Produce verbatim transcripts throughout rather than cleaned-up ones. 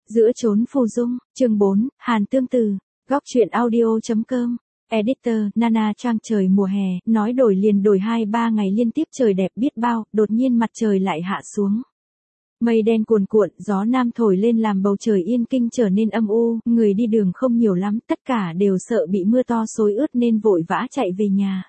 Giữa chốn phù dung, chương bốn, Hàn Tương Từ, góc truyện audio.com, editor, Nana Trang. Trời mùa hè, nói đổi liền đổi hai ba ngày liên tiếp trời đẹp biết bao, đột nhiên mặt trời lại hạ xuống. Mây đen cuồn cuộn, gió nam thổi lên làm bầu trời Yên Kinh trở nên âm u, người đi đường không nhiều lắm, tất cả đều sợ bị mưa to xối ướt nên vội vã chạy về nhà.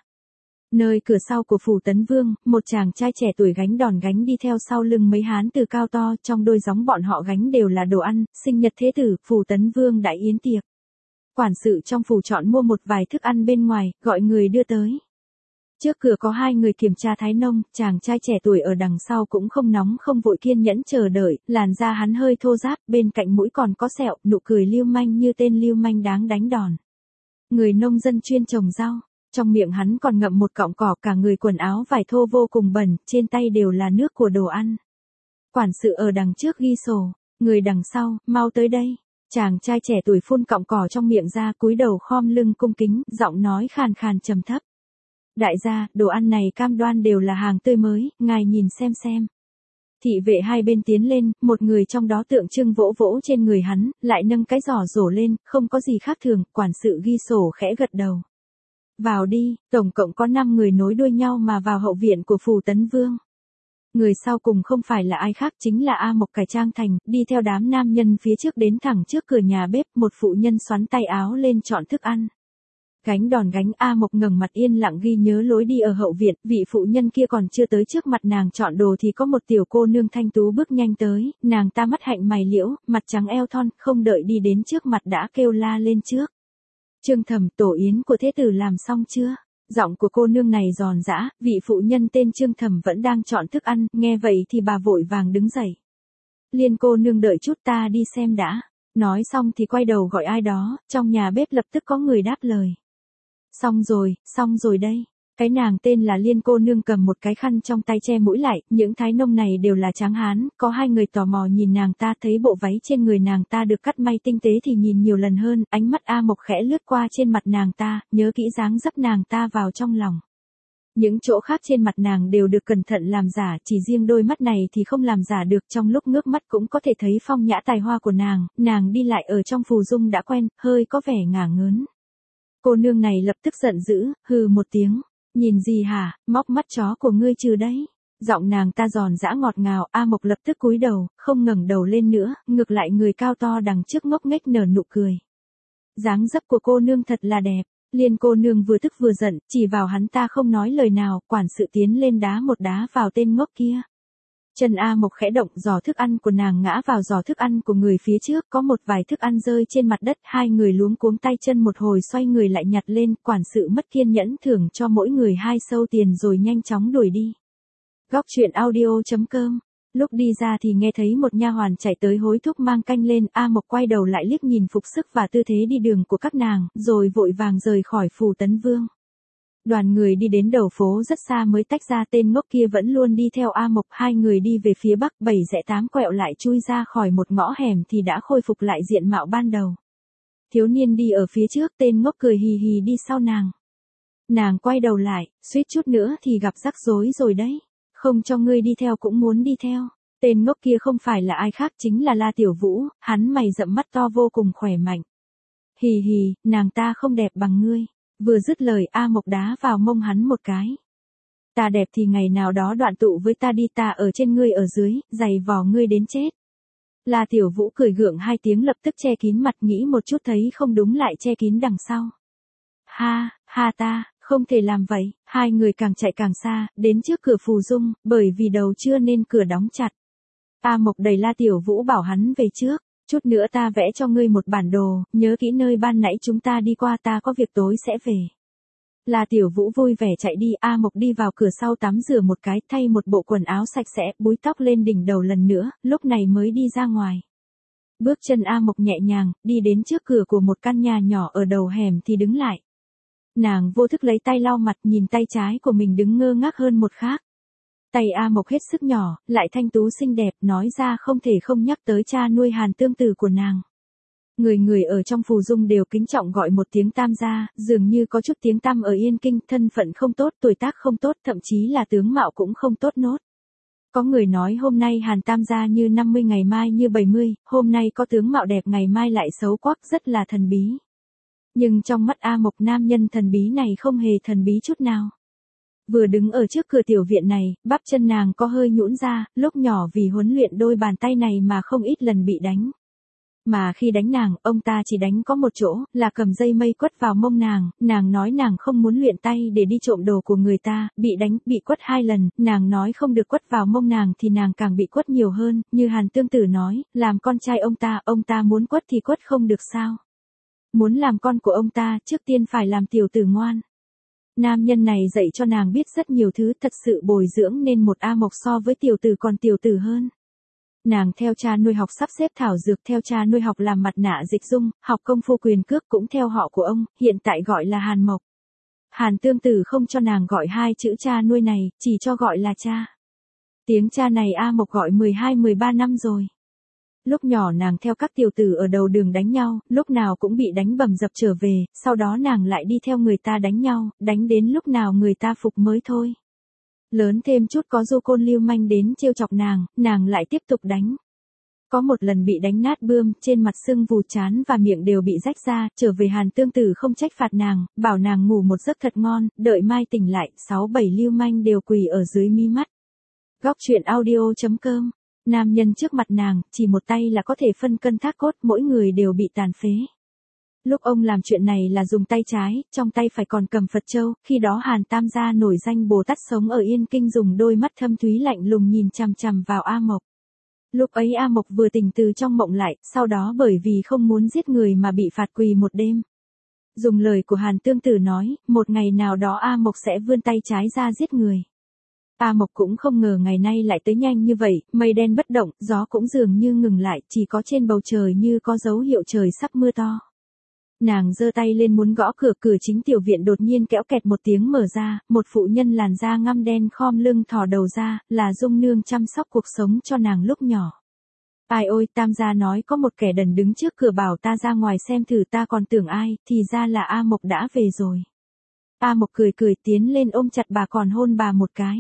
Nơi cửa sau của phủ Tấn Vương, một chàng trai trẻ tuổi gánh đòn gánh đi theo sau lưng mấy hán từ cao to, trong đôi gióng bọn họ gánh đều là đồ ăn, sinh nhật thế tử, phủ Tấn Vương đại yến tiệc. Quản sự trong phủ chọn mua một vài thức ăn bên ngoài, gọi người đưa tới. Trước cửa có hai người kiểm tra thái nông, chàng trai trẻ tuổi ở đằng sau cũng không nóng không vội kiên nhẫn chờ đợi, làn da hắn hơi thô ráp, bên cạnh mũi còn có sẹo, nụ cười lưu manh như tên lưu manh đáng đánh đòn. Người nông dân chuyên trồng rau. Trong miệng hắn còn ngậm một cọng cỏ, cả người quần áo vải thô vô cùng bẩn, trên tay đều là nước của đồ ăn. Quản sự ở đằng trước ghi sổ, người đằng sau, mau tới đây. Chàng trai trẻ tuổi phun cọng cỏ trong miệng ra, cúi đầu khom lưng cung kính, giọng nói khàn khàn trầm thấp. Đại gia, đồ ăn này cam đoan đều là hàng tươi mới, ngài nhìn xem xem. Thị vệ hai bên tiến lên, một người trong đó tượng trưng vỗ vỗ trên người hắn, lại nâng cái giỏ rổ lên, không có gì khác thường, quản sự ghi sổ khẽ gật đầu. Vào đi, tổng cộng có năm người nối đuôi nhau mà vào hậu viện của phủ Tấn Vương. Người sau cùng không phải là ai khác, chính là A Mộc cải trang thành, đi theo đám nam nhân phía trước đến thẳng trước cửa nhà bếp, một phụ nhân xoắn tay áo lên chọn thức ăn. Gánh đòn gánh, A Mộc ngẩng mặt yên lặng ghi nhớ lối đi ở hậu viện, vị phụ nhân kia còn chưa tới trước mặt nàng chọn đồ thì có một tiểu cô nương thanh tú bước nhanh tới, nàng ta mắt hạnh mày liễu, mặt trắng eo thon, không đợi đi đến trước mặt đã kêu la lên trước. Trương Thẩm, tổ yến của thế tử làm xong chưa? Giọng của cô nương này giòn giã, vị phụ nhân tên Trương Thẩm vẫn đang chọn thức ăn, nghe vậy thì bà vội vàng đứng dậy. Liên cô nương đợi chút ta đi xem đã. Nói xong thì quay đầu gọi ai đó, trong nhà bếp lập tức có người đáp lời. Xong rồi, xong rồi đây. Cái nàng tên là Liên cô nương cầm một cái khăn trong tay che mũi lại, những thái nông này đều là tráng hán, có hai người tò mò nhìn nàng ta, thấy bộ váy trên người nàng ta được cắt may tinh tế thì nhìn nhiều lần hơn, ánh mắt A Mộc khẽ lướt qua trên mặt nàng ta, nhớ kỹ dáng dấp nàng ta vào trong lòng. Những chỗ khác trên mặt nàng đều được cẩn thận làm giả, chỉ riêng đôi mắt này thì không làm giả được, trong lúc ngước mắt cũng có thể thấy phong nhã tài hoa của nàng, nàng đi lại ở trong phù dung đã quen, hơi có vẻ ngả ngớn. Cô nương này lập tức giận dữ, hừ một tiếng. Nhìn gì hả, móc mắt chó của ngươi trừ đấy. Giọng nàng ta giòn giã ngọt ngào, A Mộc lập tức cúi đầu, không ngẩng đầu lên nữa, ngược lại người cao to đằng trước ngốc nghếch nở nụ cười. Dáng dấp của cô nương thật là đẹp. Liên cô nương vừa tức vừa giận, chỉ vào hắn ta không nói lời nào, quản sự tiến lên đá một đá vào tên ngốc kia. Chân A Mộc khẽ động, giỏ thức ăn của nàng ngã vào giỏ thức ăn của người phía trước, có một vài thức ăn rơi trên mặt đất, hai người luống cuống tay chân một hồi xoay người lại nhặt lên, quản sự mất kiên nhẫn thưởng cho mỗi người hai sâu tiền rồi nhanh chóng đuổi đi. Góc truyện audio.com. Lúc đi ra thì nghe thấy một nha hoàn chạy tới hối thúc mang canh lên, A Mộc quay đầu lại liếc nhìn phục sức và tư thế đi đường của các nàng, rồi vội vàng rời khỏi phủ Tấn Vương. Đoàn người đi đến đầu phố rất xa mới tách ra, tên ngốc kia vẫn luôn đi theo A Mộc, hai người đi về phía bắc, bảy rẽ tám quẹo lại chui ra khỏi một ngõ hẻm thì đã khôi phục lại diện mạo ban đầu. Thiếu niên đi ở phía trước, tên ngốc cười hì hì đi sau nàng. Nàng quay đầu lại, suýt chút nữa thì gặp rắc rối rồi đấy. Không cho ngươi đi theo cũng muốn đi theo. Tên ngốc kia không phải là ai khác, chính là La Tiểu Vũ, hắn mày rậm mắt to vô cùng khỏe mạnh. Hì hì, nàng ta không đẹp bằng ngươi. Vừa dứt lời, A Mộc đá vào mông hắn một cái. Ta đẹp thì ngày nào đó đoạn tụ với ta đi, ta ở trên ngươi ở dưới, giày vò ngươi đến chết. La Tiểu Vũ cười gượng hai tiếng lập tức che kín mặt, nghĩ một chút thấy không đúng lại che kín đằng sau. Ha, ha ta, không thể làm vậy, hai người càng chạy càng xa, đến trước cửa phù dung, bởi vì đầu trưa nên cửa đóng chặt. A Mộc đẩy La Tiểu Vũ bảo hắn về trước. Chút nữa ta vẽ cho ngươi một bản đồ, nhớ kỹ nơi ban nãy chúng ta đi qua, ta có việc tối sẽ về. La Tiểu Vũ vui vẻ chạy đi, A Mộc đi vào cửa sau tắm rửa một cái, thay một bộ quần áo sạch sẽ, búi tóc lên đỉnh đầu lần nữa, lúc này mới đi ra ngoài. Bước chân A Mộc nhẹ nhàng, đi đến trước cửa của một căn nhà nhỏ ở đầu hẻm thì đứng lại. Nàng vô thức lấy tay lau mặt, nhìn tay trái của mình đứng ngơ ngác hơn một khác. Tay A Mộc hết sức nhỏ, lại thanh tú xinh đẹp, nói ra không thể không nhắc tới cha nuôi Hàn Tương Từ của nàng. Người người ở trong phù dung đều kính trọng gọi một tiếng tam gia, dường như có chút tiếng tăm ở Yên Kinh, thân phận không tốt, tuổi tác không tốt, thậm chí là tướng mạo cũng không tốt nốt. Có người nói hôm nay Hàn Tam gia như năm mươi ngày mai như bảy mươi, hôm nay có tướng mạo đẹp ngày mai lại xấu quắc rất là thần bí. Nhưng trong mắt A Mộc nam nhân thần bí này không hề thần bí chút nào. Vừa đứng ở trước cửa tiểu viện này, bắp chân nàng có hơi nhũn ra, lúc nhỏ vì huấn luyện đôi bàn tay này mà không ít lần bị đánh. Mà khi đánh nàng, ông ta chỉ đánh có một chỗ, là cầm dây mây quất vào mông nàng, nàng nói nàng không muốn luyện tay để đi trộm đồ của người ta, bị đánh, bị quất hai lần, nàng nói không được quất vào mông nàng thì nàng càng bị quất nhiều hơn, như Hàn Tương Tử nói, làm con trai ông ta, ông ta muốn quất thì quất không được sao. Muốn làm con của ông ta, trước tiên phải làm tiểu tử ngoan. Nam nhân này dạy cho nàng biết rất nhiều thứ, thật sự bồi dưỡng nên một A Mộc so với tiểu tử còn tiểu tử hơn. Nàng theo cha nuôi học sắp xếp thảo dược, theo cha nuôi học làm mặt nạ dịch dung, học công phu quyền cước cũng theo họ của ông, hiện tại gọi là Hàn Mộc. Hàn Tương Tử không cho nàng gọi hai chữ cha nuôi này, chỉ cho gọi là cha. Tiếng cha này A Mộc gọi mười hai mười ba năm rồi. Lúc nhỏ nàng theo các tiểu tử ở đầu đường đánh nhau, lúc nào cũng bị đánh bầm dập trở về, sau đó nàng lại đi theo người ta đánh nhau, đánh đến lúc nào người ta phục mới thôi. Lớn thêm chút có du côn lưu manh đến trêu chọc nàng, nàng lại tiếp tục đánh. Có một lần bị đánh nát bươm, trên mặt sưng vù, trán và miệng đều bị rách ra, trở về Hàn Tương Tử không trách phạt nàng, bảo nàng ngủ một giấc thật ngon, đợi mai tỉnh lại, sáu bảy lưu manh đều quỳ ở dưới mi mắt. Góc truyện audio chấm com. Nam nhân trước mặt nàng, chỉ một tay là có thể phân cân thác cốt, mỗi người đều bị tàn phế. Lúc ông làm chuyện này là dùng tay trái, trong tay phải còn cầm Phật châu, khi đó Hàn Tam gia nổi danh Bồ Tát sống ở Yên Kinh dùng đôi mắt thâm thúy lạnh lùng nhìn chằm chằm vào A Mộc. Lúc ấy A Mộc vừa tỉnh từ trong mộng lại, sau đó bởi vì không muốn giết người mà bị phạt quỳ một đêm. Dùng lời của Hàn Tương Tử nói, một ngày nào đó A Mộc sẽ vươn tay trái ra giết người. A Mộc cũng không ngờ ngày nay lại tới nhanh như vậy, mây đen bất động, gió cũng dường như ngừng lại, chỉ có trên bầu trời như có dấu hiệu trời sắp mưa to. Nàng giơ tay lên muốn gõ cửa, cửa chính tiểu viện đột nhiên kéo kẹt một tiếng mở ra, một phụ nhân làn da ngăm đen khom lưng thò đầu ra, là Dung Nương chăm sóc cuộc sống cho nàng lúc nhỏ. Ai ôi, Tam gia nói có một kẻ đần đứng trước cửa bảo ta ra ngoài xem thử, ta còn tưởng ai, thì ra là A Mộc đã về rồi. A Mộc cười cười tiến lên ôm chặt bà còn hôn bà một cái.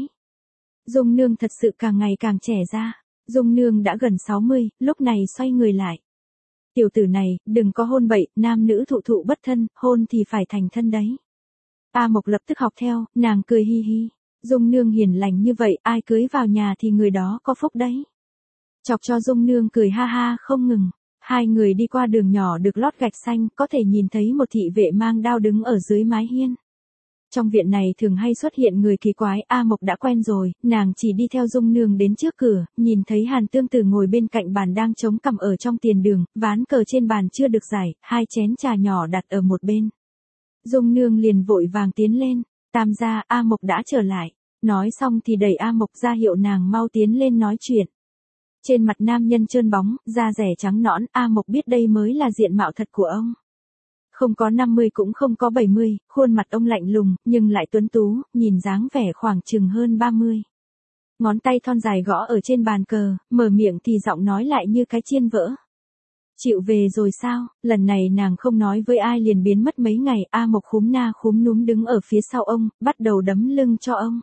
Dung Nương thật sự càng ngày càng trẻ ra. Dung Nương đã gần sáu mươi, lúc này xoay người lại. Tiểu tử này, đừng có hôn bậy, nam nữ thụ thụ bất thân, hôn thì phải thành thân đấy. A Mộc lập tức học theo, nàng cười hi hi. Dung Nương hiền lành như vậy, ai cưới vào nhà thì người đó có phúc đấy. Chọc cho Dung Nương cười ha ha không ngừng. Hai người đi qua đường nhỏ được lót gạch xanh, có thể nhìn thấy một thị vệ mang đao đứng ở dưới mái hiên. Trong viện này thường hay xuất hiện người kỳ quái, A Mộc đã quen rồi, nàng chỉ đi theo Dung Nương đến trước cửa, nhìn thấy Hàn Tương Tử ngồi bên cạnh bàn đang chống cằm ở trong tiền đường, ván cờ trên bàn chưa được giải, hai chén trà nhỏ đặt ở một bên. Dung Nương liền vội vàng tiến lên, Tam gia, A Mộc đã trở lại. Nói xong thì đẩy A Mộc ra hiệu nàng mau tiến lên nói chuyện. Trên mặt nam nhân trơn bóng, da rẻ trắng nõn, A Mộc biết đây mới là diện mạo thật của ông. Không có năm mươi cũng không có bảy mươi, khuôn mặt ông lạnh lùng, nhưng lại tuấn tú, nhìn dáng vẻ khoảng chừng hơn ba mươi. Ngón tay thon dài gõ ở trên bàn cờ, mở miệng thì giọng nói lại như cái chiên vỡ. Chịu về rồi sao, lần này nàng không nói với ai liền biến mất mấy ngày, A Mộc khúm na khúm núm đứng ở phía sau ông, bắt đầu đấm lưng cho ông.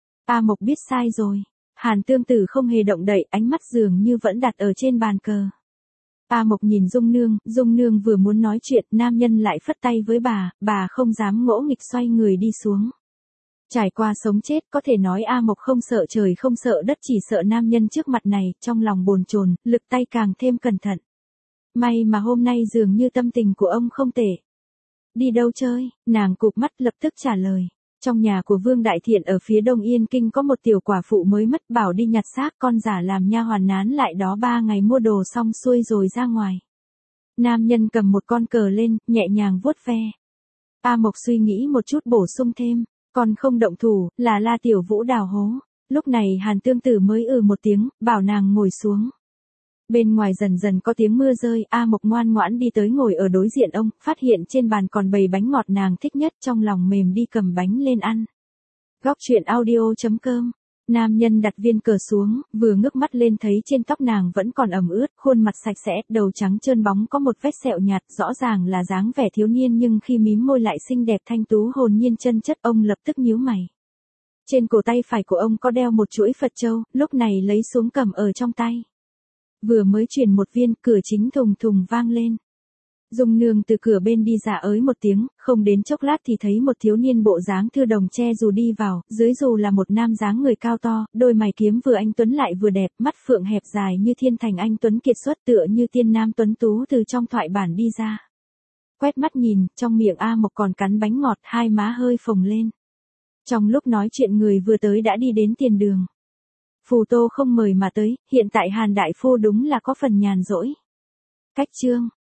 A Mộc biết sai rồi. Hàn Tương Tử không hề động đậy, ánh mắt dường như vẫn đặt ở trên bàn cờ. A Mộc nhìn Dung Nương, Dung Nương vừa muốn nói chuyện, nam nhân lại phất tay với bà, bà không dám ngỗ nghịch xoay người đi xuống. Trải qua sống chết, có thể nói A Mộc không sợ trời không sợ đất, chỉ sợ nam nhân trước mặt này, trong lòng bồn chồn, lực tay càng thêm cẩn thận. May mà hôm nay dường như tâm tình của ông không tệ. Đi đâu chơi, nàng cụp mắt lập tức trả lời. Trong nhà của Vương Đại Thiện ở phía đông Yên Kinh có một tiểu quả phụ mới mất, bảo đi nhặt xác, con giả làm nha hoàn nán lại đó ba ngày mua đồ xong xuôi rồi ra ngoài. Nam nhân cầm một con cờ lên, nhẹ nhàng vuốt ve. A Mộc suy nghĩ một chút bổ sung thêm, còn không động thủ, là La Tiểu Vũ đào hố. Lúc này Hàn Tương Tử mới ừ một tiếng, bảo nàng ngồi xuống. Bên ngoài dần dần có tiếng mưa rơi, A Mộc ngoan ngoãn đi tới ngồi ở đối diện ông, phát hiện trên bàn còn bày bánh ngọt nàng thích nhất, trong lòng mềm đi cầm bánh lên ăn. Góc truyện audio chấm com. Nam nhân đặt viên cờ xuống, vừa ngước mắt lên thấy trên tóc nàng vẫn còn ẩm ướt, khuôn mặt sạch sẽ, đầu trắng trơn bóng có một vết sẹo nhạt, rõ ràng là dáng vẻ thiếu niên nhưng khi mím môi lại xinh đẹp thanh tú hồn nhiên chân chất, ông lập tức nhíu mày. Trên cổ tay phải của ông có đeo một chuỗi Phật châu, lúc này lấy xuống cầm ở trong tay. Vừa mới chuyển một viên, cửa chính thùng thùng vang lên. Dung Nương từ cửa bên đi ra ới một tiếng, không đến chốc lát thì thấy một thiếu niên bộ dáng thư đồng che dù đi vào, dưới dù là một nam dáng người cao to, đôi mày kiếm vừa anh tuấn lại vừa đẹp, mắt phượng hẹp dài như thiên thành anh tuấn kiệt xuất tựa như tiên nam tuấn tú từ trong thoại bản đi ra. Quét mắt nhìn, trong miệng A Mộc còn cắn bánh ngọt, hai má hơi phồng lên. Trong lúc nói chuyện người vừa tới đã đi đến tiền đường. Phù Tô không mời mà tới, hiện tại Hàn đại phu đúng là có phần nhàn rỗi. Cách chương